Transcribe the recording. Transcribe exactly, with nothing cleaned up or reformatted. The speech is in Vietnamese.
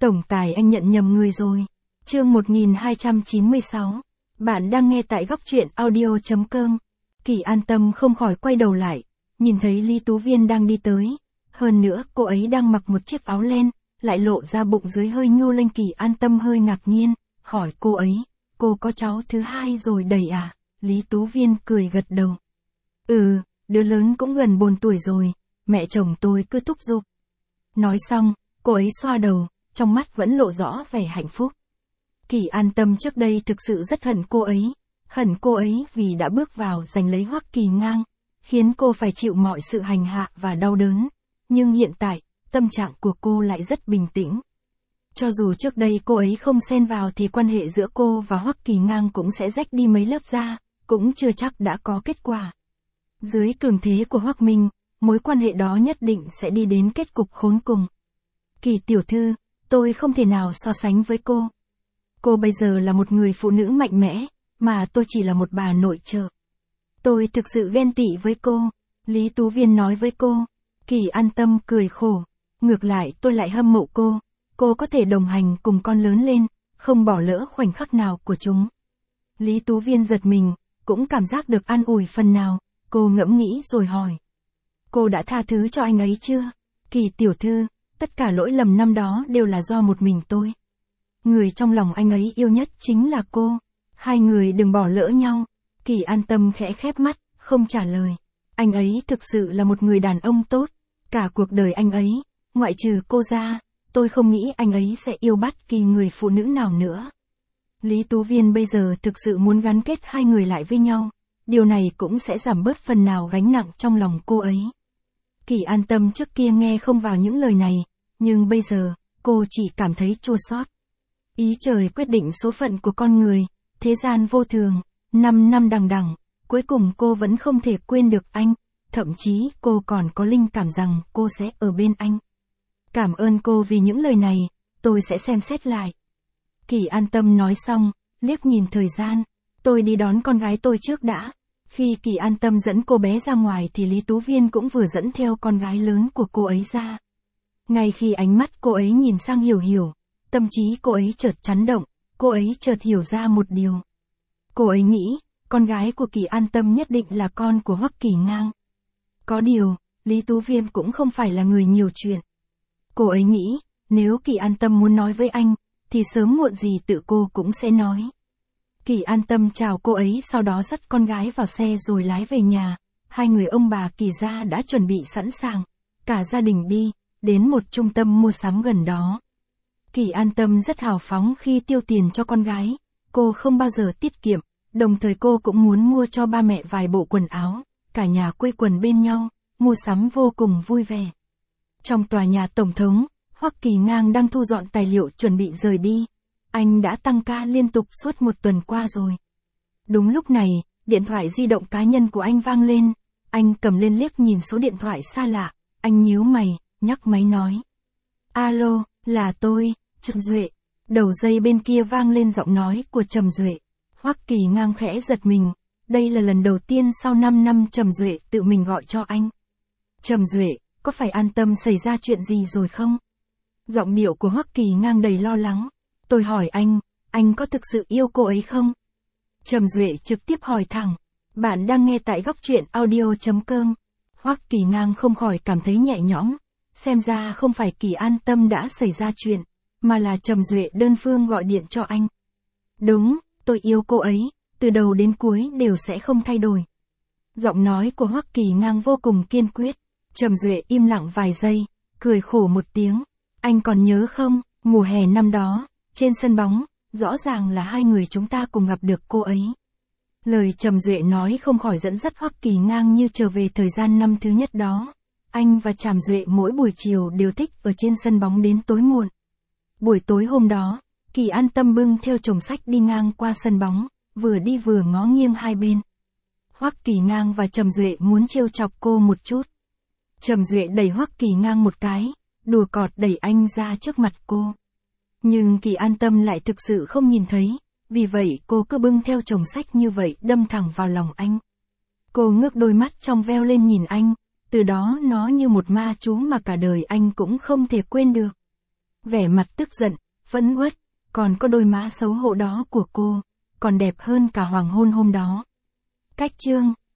Tổng tài anh nhận nhầm người rồi. Chương một nghìn hai trăm chín mươi sáu. Bạn đang nghe tại góc truyện audio chấm com. Kỳ An Tâm không khỏi quay đầu lại, nhìn thấy Lý Tú Viên đang đi tới. Hơn nữa cô ấy đang mặc một chiếc áo len, lại lộ ra bụng dưới hơi nhô lên. Kỳ An Tâm hơi ngạc nhiên, hỏi cô ấy, cô có cháu thứ hai rồi đầy à? Lý Tú Viên cười gật đầu. Ừ, đứa lớn cũng gần bốn tuổi rồi, mẹ chồng tôi cứ thúc giục. Nói xong, cô ấy xoa đầu, trong mắt vẫn lộ rõ vẻ hạnh phúc. Kỳ An Tâm trước đây thực sự rất hận cô ấy, hận cô ấy vì đã bước vào giành lấy Hoắc Kỳ Ngang, khiến cô phải chịu mọi sự hành hạ và đau đớn. Nhưng hiện tại, tâm trạng của cô lại rất bình tĩnh. Cho dù trước đây cô ấy không xen vào thì quan hệ giữa cô và Hoắc Kỳ Ngang cũng sẽ rách đi mấy lớp da, cũng chưa chắc đã có kết quả. Dưới cường thế của Hoắc Minh, mối quan hệ đó nhất định sẽ đi đến kết cục khốn cùng. Kỳ tiểu thư, tôi không thể nào so sánh với cô. Cô bây giờ là một người phụ nữ mạnh mẽ, mà tôi chỉ là một bà nội trợ. Tôi thực sự ghen tị với cô, Lý Tú Viên nói với cô. Kỳ An Tâm cười khổ. Ngược lại tôi lại hâm mộ cô, cô có thể đồng hành cùng con lớn lên, không bỏ lỡ khoảnh khắc nào của chúng. Lý Tú Viên giật mình, cũng cảm giác được an ủi phần nào, cô ngẫm nghĩ rồi hỏi. Cô đã tha thứ cho anh ấy chưa? Kỳ tiểu thư, tất cả lỗi lầm năm đó đều là do một mình tôi. Người trong lòng anh ấy yêu nhất chính là cô. Hai người đừng bỏ lỡ nhau. Kỳ An Tâm khẽ khép mắt, không trả lời. Anh ấy thực sự là một người đàn ông tốt. Cả cuộc đời anh ấy, ngoại trừ cô ra, tôi không nghĩ anh ấy sẽ yêu bất kỳ người phụ nữ nào nữa. Lý Tú Viên bây giờ thực sự muốn gắn kết hai người lại với nhau. Điều này cũng sẽ giảm bớt phần nào gánh nặng trong lòng cô ấy. Kỳ An Tâm trước kia nghe không vào những lời này, nhưng bây giờ, cô chỉ cảm thấy chua xót. Ý trời quyết định số phận của con người, thế gian vô thường, năm năm đằng đẵng, cuối cùng cô vẫn không thể quên được anh, thậm chí cô còn có linh cảm rằng cô sẽ ở bên anh. Cảm ơn cô vì những lời này, tôi sẽ xem xét lại. Kỳ An Tâm nói xong, liếc nhìn thời gian, tôi đi đón con gái tôi trước đã. Khi Kỳ An Tâm dẫn cô bé ra ngoài thì Lý Tú Viên cũng vừa dẫn theo con gái lớn của cô ấy ra. Ngay khi ánh mắt cô ấy nhìn sang Hiểu Hiểu, tâm trí cô ấy chợt chấn động, cô ấy chợt hiểu ra một điều. Cô ấy nghĩ, con gái của Kỳ An Tâm nhất định là con của Hoắc Kỳ Ngang. Có điều, Lý Tú Viên cũng không phải là người nhiều chuyện. Cô ấy nghĩ, nếu Kỳ An Tâm muốn nói với anh, thì sớm muộn gì tự cô cũng sẽ nói. Kỳ An Tâm chào cô ấy sau đó dắt con gái vào xe rồi lái về nhà. Hai người ông bà Kỳ gia đã chuẩn bị sẵn sàng. Cả gia đình đi, đến một trung tâm mua sắm gần đó. Kỳ An Tâm rất hào phóng khi tiêu tiền cho con gái. Cô không bao giờ tiết kiệm, đồng thời cô cũng muốn mua cho ba mẹ vài bộ quần áo. Cả nhà quây quần bên nhau, mua sắm vô cùng vui vẻ. Trong tòa nhà tổng thống, Hoắc Kỳ Ngang đang thu dọn tài liệu chuẩn bị rời đi. Anh đã tăng ca liên tục suốt một tuần qua rồi. Đúng lúc này, điện thoại di động cá nhân của anh vang lên. Anh cầm lên liếc nhìn số điện thoại xa lạ. Anh nhíu mày, nhấc máy nói. Alo, là tôi, Trầm Duệ. Đầu dây bên kia vang lên giọng nói của Trầm Duệ. Hoắc Kỳ Ngang khẽ giật mình. Đây là lần đầu tiên sau năm năm Trầm Duệ tự mình gọi cho anh. Trầm Duệ, có phải An Tâm xảy ra chuyện gì rồi không? Giọng điệu của Hoắc Kỳ Ngang đầy lo lắng. Tôi hỏi anh, anh có thực sự yêu cô ấy không? Trầm Duệ trực tiếp hỏi thẳng. Bạn đang nghe tại góc truyện audio chấm com. Hoắc Kỳ Ngang không khỏi cảm thấy nhẹ nhõm. Xem ra không phải Kỳ An Tâm đã xảy ra chuyện, mà là Trầm Duệ đơn phương gọi điện cho anh. Đúng, tôi yêu cô ấy, từ đầu đến cuối đều sẽ không thay đổi. Giọng nói của Hoắc Kỳ Ngang vô cùng kiên quyết. Trầm Duệ im lặng vài giây, cười khổ một tiếng. Anh còn nhớ không, mùa hè năm đó, trên sân bóng, rõ ràng là hai người chúng ta cùng gặp được cô ấy. Lời Trầm Duệ nói không khỏi dẫn dắt Hoắc Kỳ Ngang như trở về thời gian năm thứ nhất đó. Anh và Trầm Duệ mỗi buổi chiều đều thích ở trên sân bóng đến tối muộn. Buổi tối hôm đó, Kỳ An Tâm bưng theo chồng sách đi ngang qua sân bóng, vừa đi vừa ngó nghiêng hai bên. Hoắc Kỳ Ngang và Trầm Duệ muốn trêu chọc cô một chút. Trầm Duệ đẩy Hoắc Kỳ Ngang một cái, đùa cợt đẩy anh ra trước mặt cô. Nhưng Kỳ An Tâm lại thực sự không nhìn thấy, vì vậy cô cứ bưng theo chồng sách như vậy đâm thẳng vào lòng anh. Cô ngước đôi mắt trong veo lên nhìn anh, từ đó nó như một ma chú mà cả đời anh cũng không thể quên được. Vẻ mặt tức giận, phẫn uất, còn có đôi má xấu hổ đó của cô, còn đẹp hơn cả hoàng hôn hôm đó. Cách chương